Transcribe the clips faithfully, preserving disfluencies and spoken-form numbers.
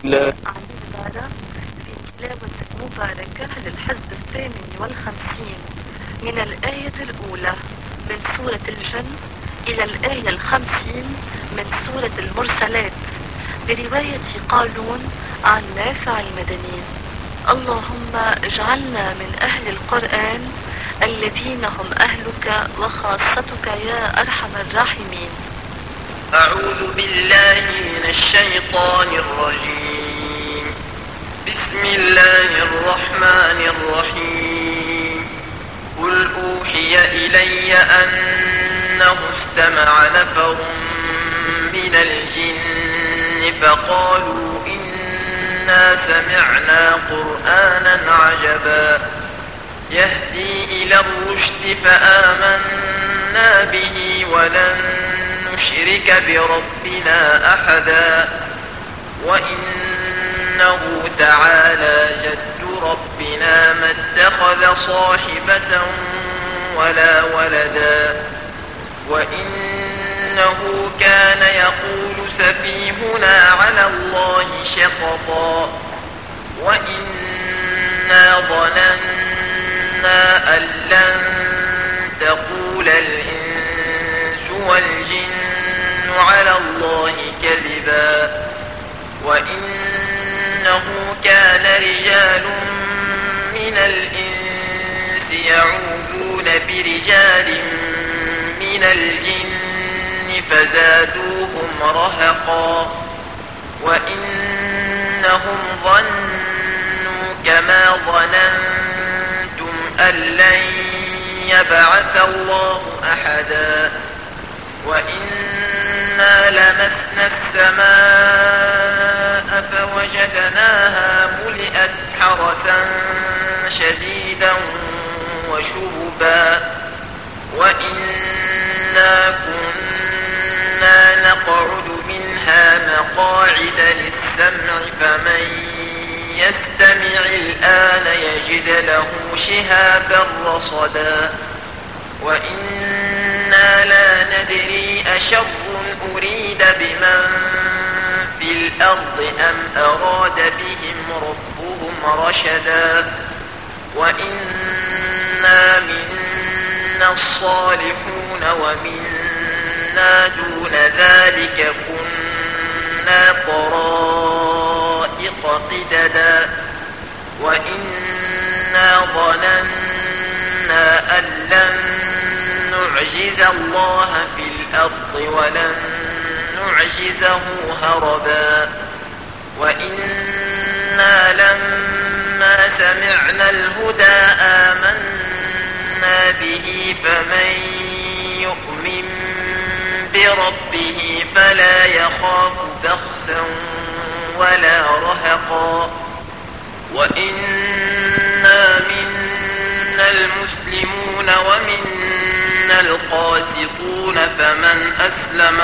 لا. عن العبارة في تلاوة مباركة للحزب الثامن والخمسين من الآية الأولى من سورة الجن إلى الآية الخمسين من سورة المرسلات برواية قالون عن نافع المدني. اللهم اجعلنا من أهل القرآن الذين هم أهلك وخاصتك يا أرحم الراحمين. أعوذ بالله من الشيطان الرجيم. بسم الله الرحمن الرحيم. قل أوحي إلي أنه استمع نفر من الجن فقالوا إنا سمعنا قرآنا عجبا يهدي إلى الرشد فآمنا به ولن نشرك بربنا أحدا وإنه تعالى جد ربنا ما اتخذ صاحبة ولا ولدا وإنه كان يقول سفيهنا على الله شططا وإنا ظننا أن لن تقول الإنس والجن على الله كذبا وإنه كان رجال من الإنس يعوذون برجال من الجن فزادوهم رهقا وإنهم ظنوا كما ظننتم أن لن يبعث الله أحدا وإنا لمسنا السماء فوجدناها ملئت حرسا شديدا وشهبا وإنا كنا نقعد منها مقاعد للسمع فمن يستمع الآن يجد له شهابا رصدا وإنا لا ندري أشر أريد بمن في الأرض أم أراد بهم ربهم رشدا وإنا منا الصالحون ومنا دون ذلك كنا طرائق قددا وإنا ظننا أن لن نعجز الله في الأرض ولن نعجزه هربا وإنا لما سمعنا الهدى آمنا به فمن يؤمن بربه فلا يخاف بخسا ولا رهقا وإنا منا المسلمون ومنا القاسطون فمن أسلم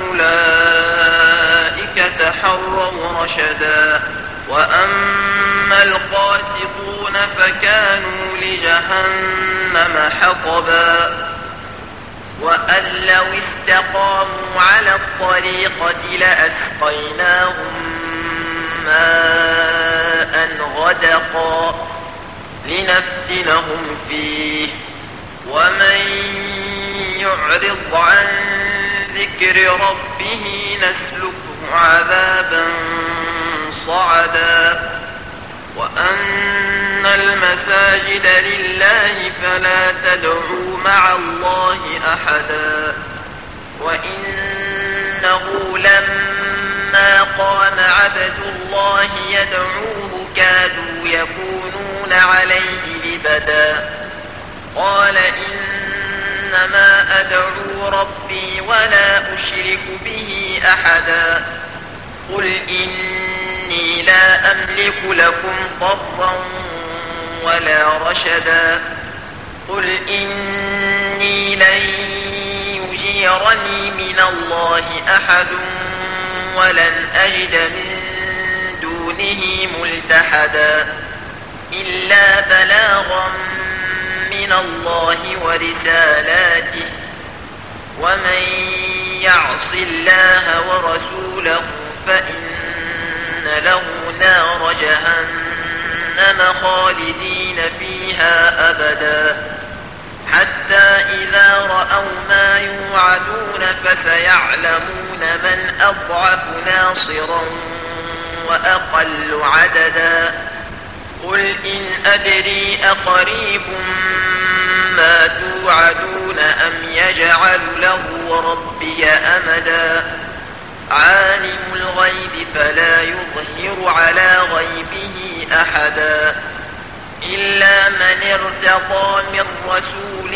فأولئك تحروا رشدا وأما القاسطون فكانوا لجهنم حطبا وأن لو استقاموا على الطريقة لأسقيناهم ماء غدقا لنفتنهم فيه ومن يعرض عن ذكر ربه نسلكه عذابا صعدا وأن المساجد لله فلا تدعوا مع الله أحدا وإنه لما قام عبد الله يدعوه كادوا يكونون عليه لبدا قال إنما أدعو ربي ولا أشرك به أحدا قل إني لا أملك لكم ضرا ولا رشدا قل إني لن يجيرني من الله أحد ولن أجد من دونه ملتحدا إلا بلاغا من الله ورسالاته ومن يعص الله ورسوله فإن له نار جهنم خالدين فيها أبدا حتى إذا رأوا ما يوعدون فسيعلمون من أضعف ناصرا وأقل عددا قل إن أدري أقريب ما توعدون أم يجعل له ربي أمدا عالم الغيب فلا يظهر على غيبه أحدا إلا من ارتضى من رسول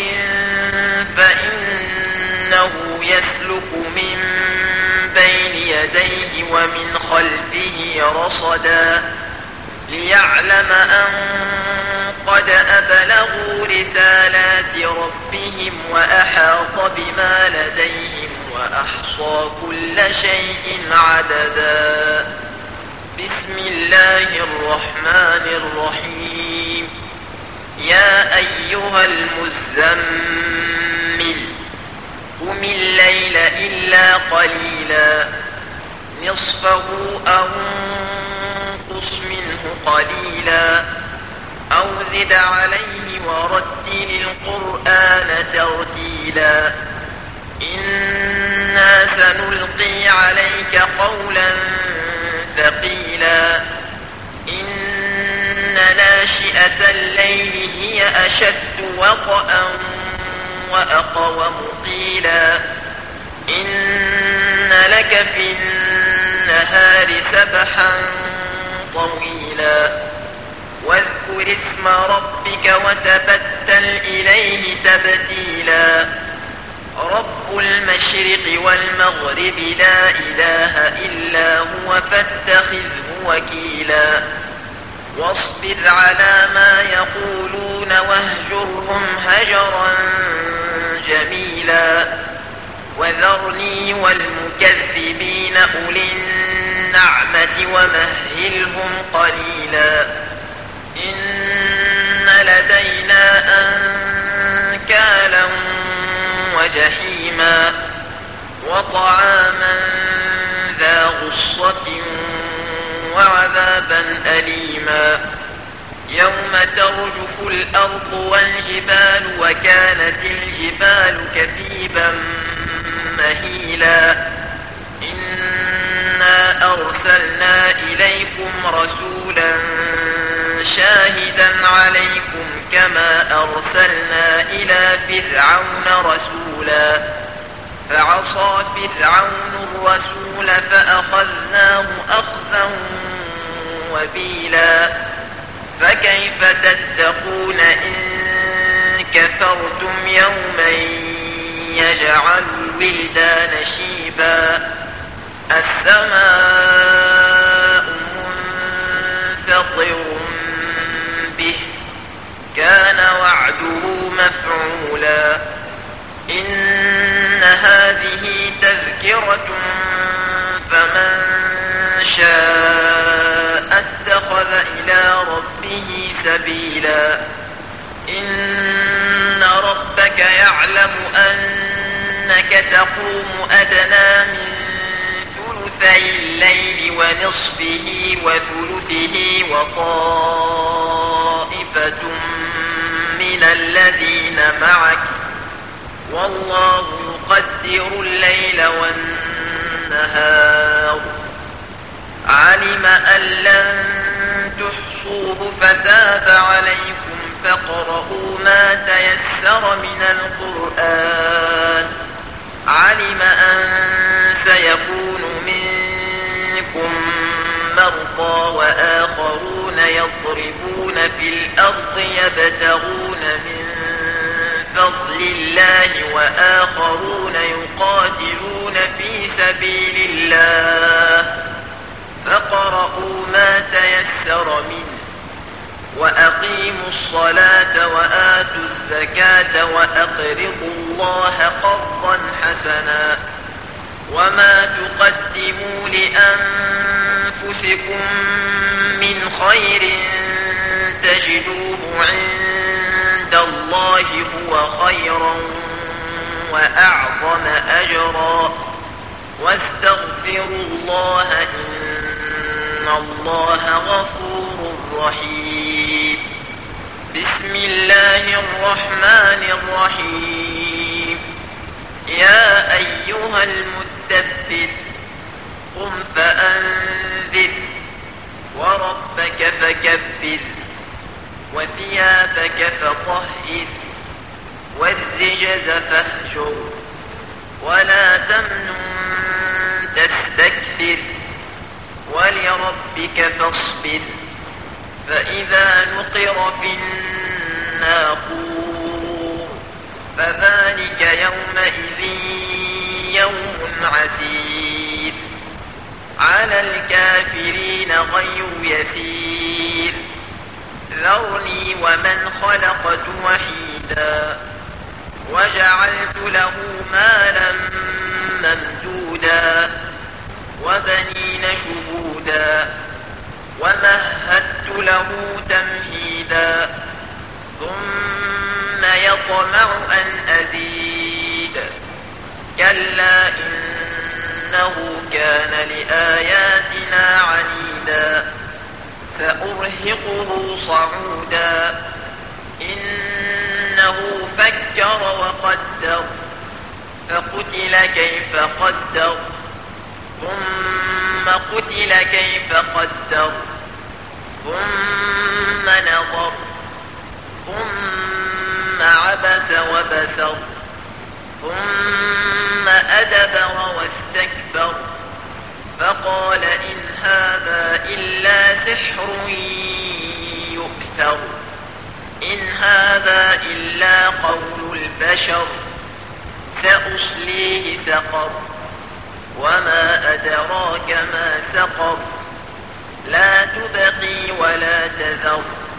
فإنه يسلك من بين يديه ومن خلفه رصدا ليعلم أن قد أبلغوا رسالات ربهم وأحاط بما لديهم وأحصى كل شيء عددا بسم الله الرحمن الرحيم يا أيها المزمل قم الليل إلا قليلا نصفه أو انقص منه قليلا أو زد عليه ورتل القرآن ترتيلا إنا سنلقي عليك قولا ثقيلا إن ناشئة الليل هي أشد وطئا وأقوم قيلا إن لك في النهار سبحا طويلا واذكر اسم ربك وتبتل إليه تبتيلا رب المشرق والمغرب لا إله إلا هو فاتخذه وكيلا واصبر على ما يقولون واهجرهم هجرا جميلا وذرني والمكذبين أولي النعمة ومهلهم قليلا إن لدينا أنكالا وجحيما وطعاما ذا غصة وعذابا أليما يوم ترجف الأرض والجبال وكانت الجبال كثيبا مهيلا إنا أرسلنا إليكم رسولا شاهدا عليكم كما أرسلنا إلى فرعون رسولا فعصى فرعون الرسول فأخذناه أخذا وبيلا فكيف تتقون إن كفرتم يوما يجعل الولدان شيبا السماء منفطر به كان وعده مفعولا إن هذه تذكرة فمن شاء اتخذ إلى ربه سبيلا إن ربك يعلم أنك تقوم أدنى من ثلثي الليل ونصفه وثلثه وطائفة من الذين معك والله يقدر الليل والنهار علم أن لن تحصوه فتاب عليكم فاقرؤوا ما تيسر من القرآن علم أن سيكون منكم مرضى وآخرون يضربون في الأرض يبتغون من فضل الله وآخرون يقاتلون في سبيل الله فاقرؤوا ما تيسر منه وأقيموا الصلاة وآتوا الزكاة وأقرضوا الله قرضا حسنا وما تقدموا لأنفسكم من خير تجدوه عند الله هو خيرا وأعظم أجرا واستغفروا الله إن الله غفور رحيم. بسم الله الرحمن الرحيم. يا أيها المدثر قم فأنذر وربك فكبر وثيابك فطهر والرجز فاهجر ولا تمنن تستكثر ولربك فاصبر فإذا نقر في الناقور فذلك يومئذ يوم عسير على الكافرين غير يسير. ذرني ومن خلقت وحيدا وجعلت له مالا ممدودا وبنين شهودا ومهدت له تمهيدا ثم يطمع أن أزيد كلا إنه كان لآياتنا عنيدا سأرهقه صعودا إنه فكر وقدر فقتل كيف قدر ثم قتل كيف قدر ثم نظر ثم عبس وبسر ثم أدبر واستكبر فقال إن هذا إلا سحر يؤثر إن هذا إلا قول البشر سأصليه سقر وما أدراك ما سقر لا تبقي ولا تذر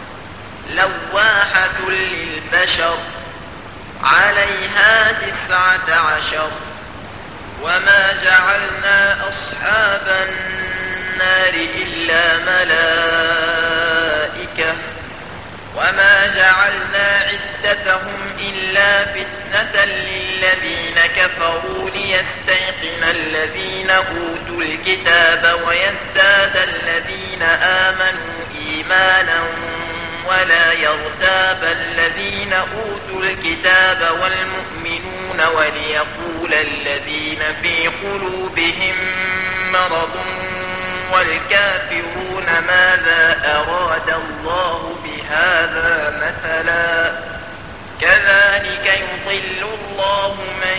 لواحة للبشر عليها تسعة عشر وما جعلنا أصحاب النار إلا ملائكة وما جعلنا عدتهم إلا فتنة للذين كفروا ليستيقن الذين أوتوا الكتاب ويزداد الذين آمنوا إيمانا ولا يرتاب الذين أوتوا الكتاب والمؤمنون وليقول الذين في قلوبهم مرض والكافرون ماذا أراد الله بهذا مثلا كذلك يضل الله من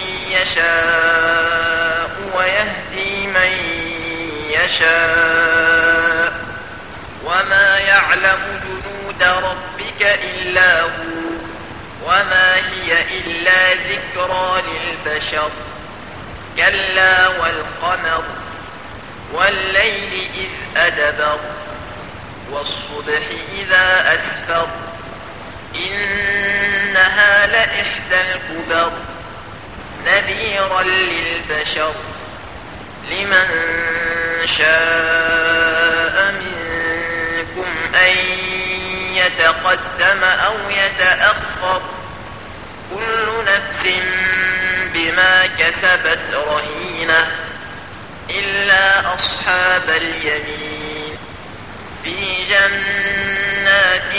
يشاء ويهدي من يشاء وما يعلم جنود ربك إلا هو وما هي إلا ذكرى للبشر كلا والقمر والليل إذ أدبر والصبح إذا أسفر إنها لإحدى الكبر نذيرا للبشر لمن شاء منكم أن يتقدم أو يتأخر كل نفس بما كسبت رهينة إلا أصحاب اليمين في جنات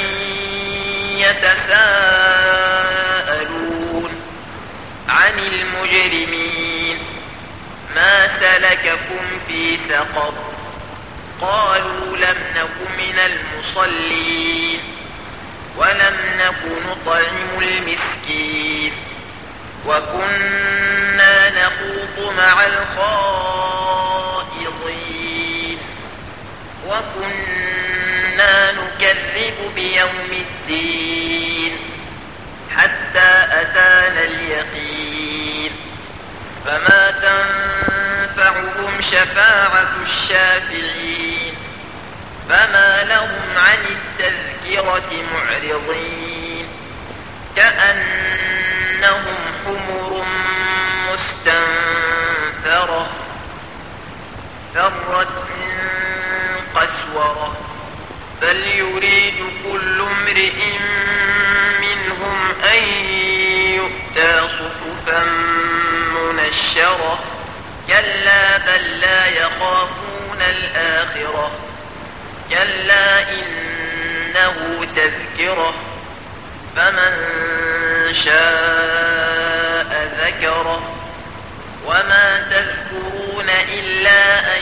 يتساءلون عن المجرمين ما سلككم في سقر قالوا لم نك من المصلين ولم نك نطعم المسكين وكنا نخوض مع الخائضين وكنا نكذب بيوم الدين حتى أتانا اليقين فما تنفعهم شفاعة الشافعين فما لهم عن التذكرة معرضين كأنهم حمر مستنفرة فرت من قسورة بل يريد كل امرئ منهم أن يؤتى صحفا منشرة كلا بل لا يخافون الآخرة شاء ذكره وما تذكرون إلا أن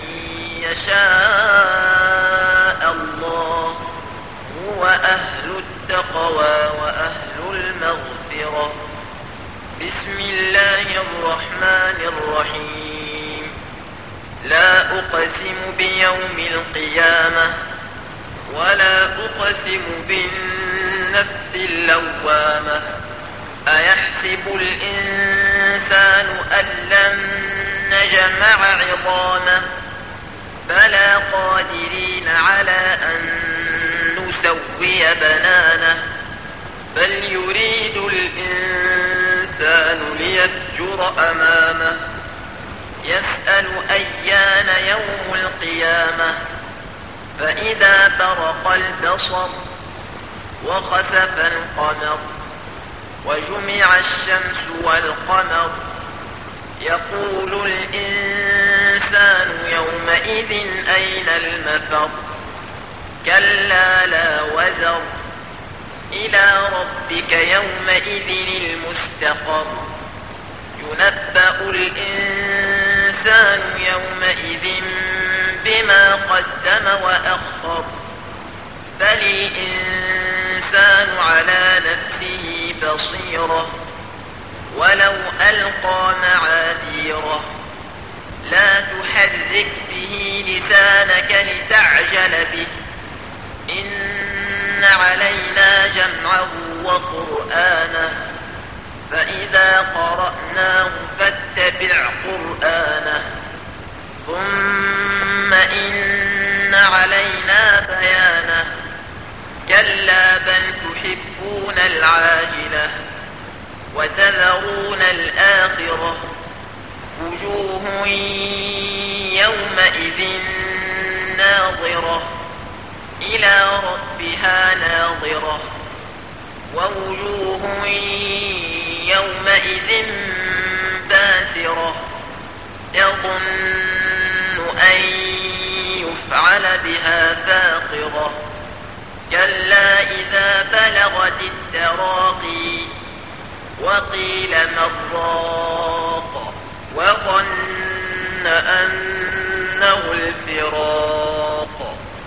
يشاء الله هو أهل التقوى وأهل المغفرة. بسم الله الرحمن الرحيم. لا أقسم بيوم القيامة ولا أقسم بالنفس اللوامة. أيحسب الإنسان أن لن نجمع عظامه بلى قادرين على أن نسوي بنانه بل يريد الإنسان ليفجر أمامه يسأل أيان يوم القيامة فإذا برق البصر وخسف القمر وجمع الشمس والقمر يقول الإنسان يومئذ أين المفر كلا لا وزر إلى ربك يومئذ المستقر ينبأ الإنسان يومئذ بما قدم وأخر بل الإنسان على نفسه بصيرة ولو ألقى معاذيره لا تحرك به لسانك لتعجل به إن علينا جمعه وقرآنه فإذا قرأناه فاتبع قرآنه ثم إن علينا بيانه كلا بل تحبون العاجلة وتذرون الآخرة وجوه يومئذ ناظرة إلى ربها ناظرة ووجوه يومئذ باسرة يظن أن يفعل بها فاقرة كلا إذا بلغت التراقي وقيل من راق وظن أنه الفراق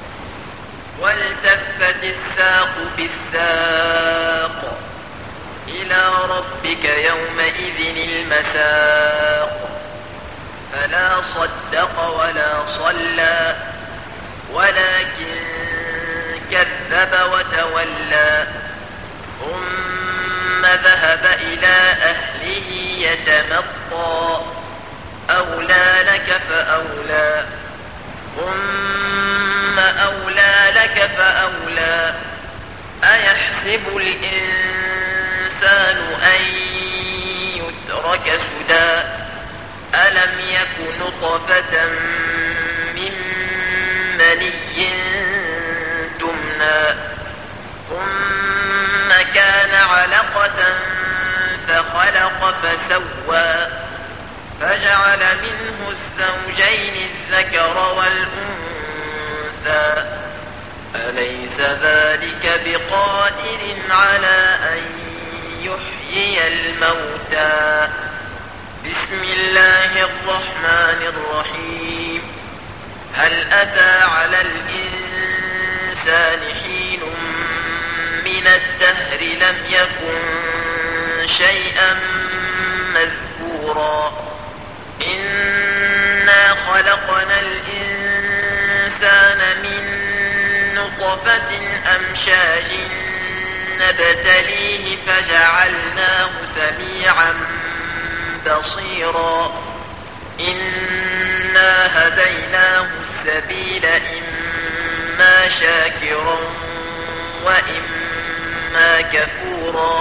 والتفت الساق بالساق إلى ربك يومئذ المساق فلا صدق ولا صلى ولكن كذب وتولى ثم ذهب إلى أهله يتمطى أولى لك فأولى ثم أولى لك فأولى أيحسب الإنسان أن يترك سدى ألم يك نطفة من مني تمنى ثم كان علقة فخلق فسوى فجعل منه الزوجين الذكر والأنثى أليس ذلك بقادر على أن يحيي الموتى. بسم الله الرحمن الرحيم. هل أتى على الإنسان حين من الدهر لم يكن شيئا مذكورا إنا خلقنا الإنسان من نطفة أمشاج نبتليه فجعلناه سميعا بصيرا إنا هديناه السبيل إما شاكرا وإما كفورا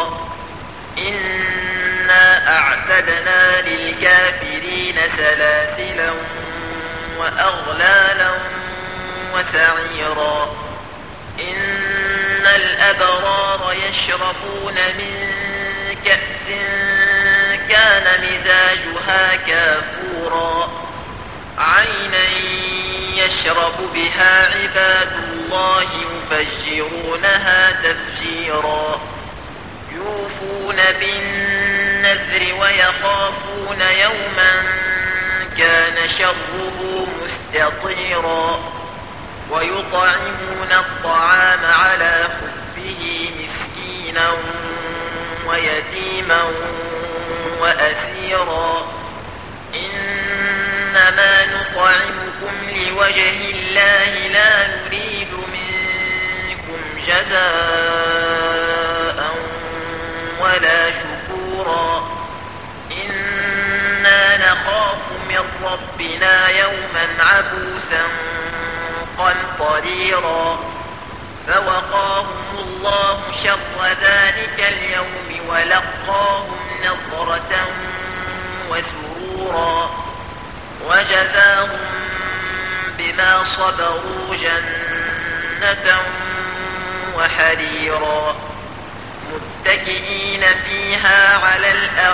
إنا أعتدنا للكافرين سلاسلا وأغلالا وسعيرا إن الأبرار يشربون من كأس كان مزاجها كافورا عينا يشرب بها عباد الله يفجرونها تفجيرا يوفون بالنذر ويخافون يوما كان شره مستطيرا ويطعمون الطعام على حبه مسكينا ويتيما وأسيرا إنما نطعمكم لوجه الله لا نريد منكم جزاء ولا شكورا إنا نخاف من ربنا يوما عبوسا قمطريرا فوقاهم الله شر ذلك اليوم ولقاهم نضرة وسرورا وجزاهم بما صبروا جنة وحريرا متكئين فيها على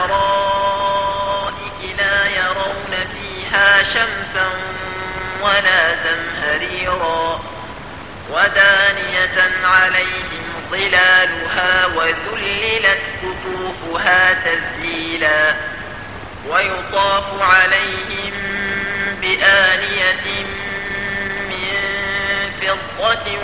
الأرائك لا يرون فيها شمسا ولا زمهريرا ودانية عليهم ظلالها وذللت قطوفها تذليلا ويطاف عليهم بآنية من فضة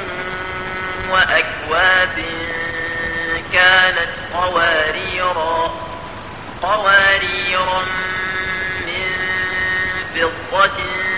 وأكواب كانت قواريرا قواريرا من فضة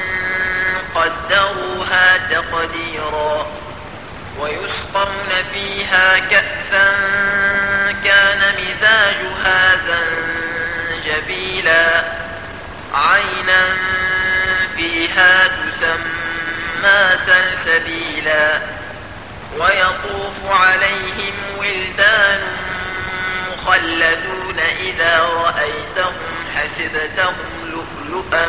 قدروها تقديرا ويسقون فيها كأسا كان مزاجها زنجبيلا عينا فيها تسمى سلسبيلا ويطوف عليهم ولدان مخلدون إذا رأيتهم حسبتهم لؤلؤا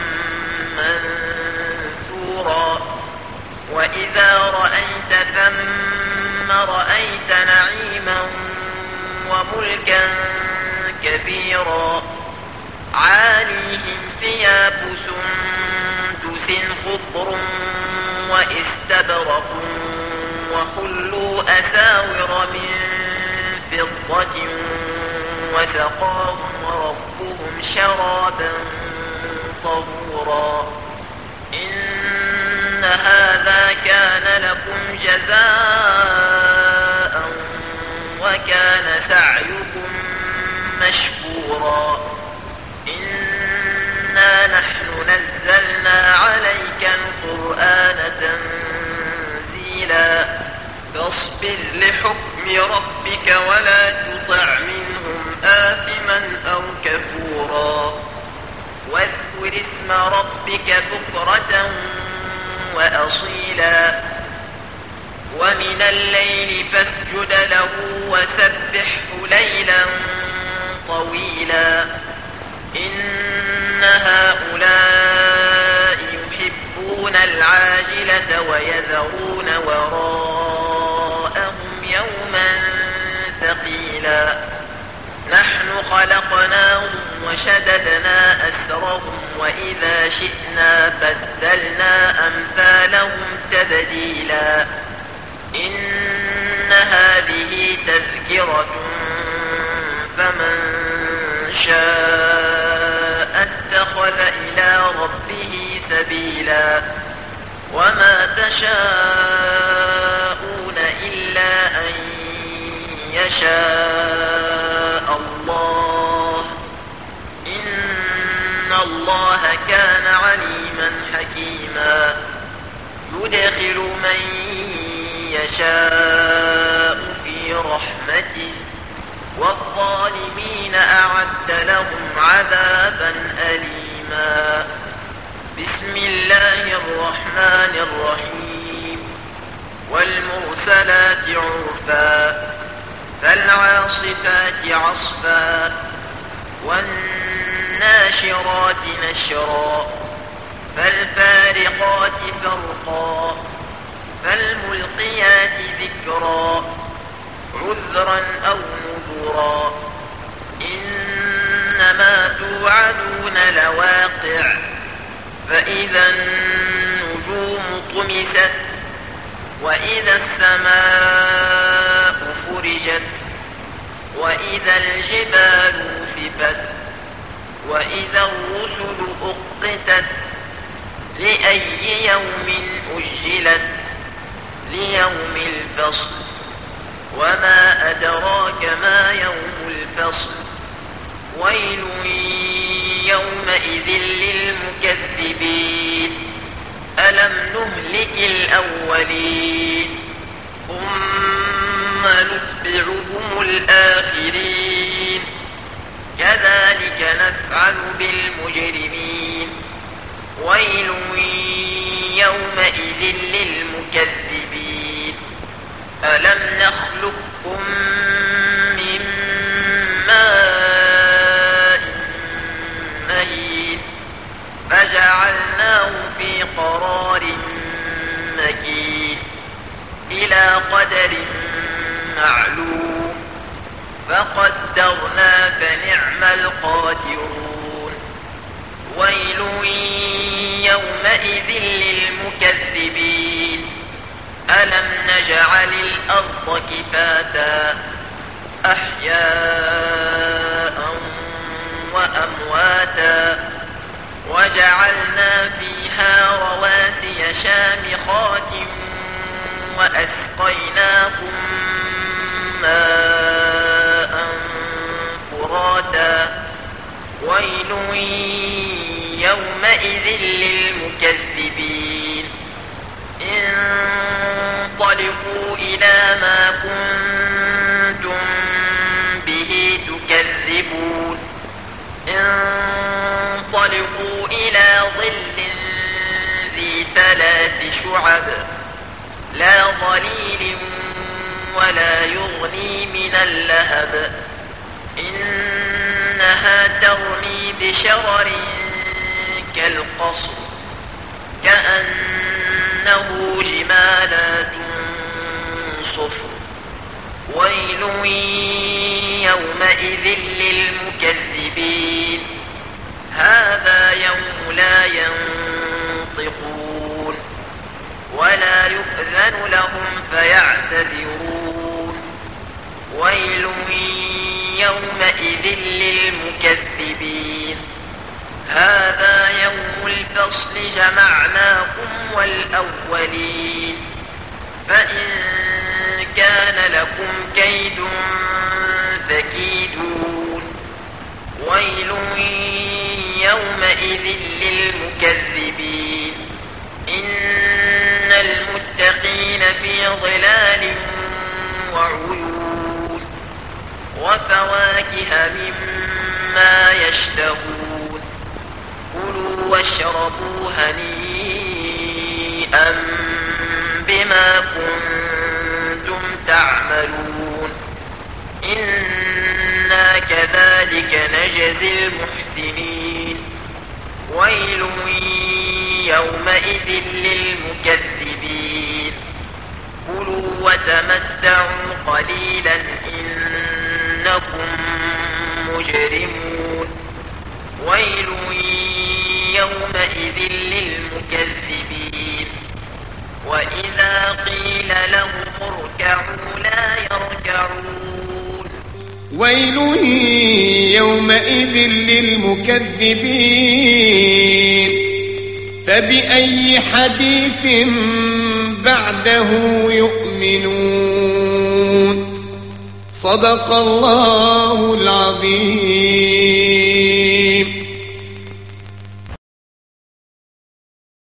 منثورا وإذا رأيت ثم رأيت نعيما وملكا كبيرا عاليهم ثياب سندس خضر واستبرق وحلوا أساور من فضة وسقاهم ربهم شرابا طهورا إن هذا كان لكم جزاء وكان سعيكم مشكورا إنا نحن نزلنا عليك القرآن تنزيلا فاصبر لحكم ربك ولا تطع منهم آثما أو كفورا واذكر اسم ربك بكرة وأصيلا ومن الليل فاسجد له وسبحه ليلا طويلا إن هؤلاء يحبون العاجلة ويذرون وراءهم يوما ثقيلا نحن خلقناهم وشددنا أسرهم وإذا شئنا بدلنا أمثالهم تبديلا إن هذه تذكرة فمن شاء اتخذ إلى ربه سبيلا وما تشاءون إلا أن يشاء الله إن الله كان عليما حكيما يدخل من يشاء في رحمته والظالمين أعد لهم عذابا أليما بسم الله الرحمن الرحيم والمرسلات عرفا فالعاصفات عصفا والناشرات نشرا فالفارقات فرقا فالملقيات ذكرا عذرا أو نذرا إنما توعدون لواقع فإذا النجوم طمست وإذا السماء فرجت وإذا الجبال نسفت وإذا الرسل أقتت لأي يوم أجلت ليوم الفصل وما أدراك ما يوم الفصل ويل يومئذ للمكذبين ألم نهلك الأولين ثم نتبعهم الآخرين كذلك نفعل بالمجرمين ويل يومئذ للمكذبين ألم نخلقكم من ماء مهين فجعلناه في قرار مكين إلى قدر معلوم فقدرنا فنعم القادرون ويل يومئذ للمكذبين ألم نجعل الأرض كفاتا أحياء وأمواتا وجعلنا فيها رواسي شامخات وأسقيناكم ماء فراتا ويل يومئذ للمكذبين انطلقوا إلى ما كنتم به تكذبون انطلقوا إلى ظل ذي ثلاث شعب لا ظليل ولا يغني من اللهب إنها ترمي بشرر كالقصر كأنه جمالات صفر ويل يومئذ للمكذبين هذا يوم لا ينطقون ولا يؤذن لهم فيعتذرون ويل يومئذ للمكذبين هذا يوم الفصل جمعناكم والأولين فإن كان لكم كيد فكيدون ويل يومئذ للمكذبين إن المتقين في ظلال وعيون وفواكه مما يشتهون كلوا واشربوا هنيئا بما كنتم تعملون إنا كذلك نجزي المحسنين ويل يومئذ للمكذبين كلوا وتمتعوا قليلا إنكم مجرمون ويل يومئذ للمكذبين وإذا قيل لهم اركعوا لا يركعون ويل يومئذ للمكذبين فبأي حديث بعده يؤمنون صدق الله العظيم.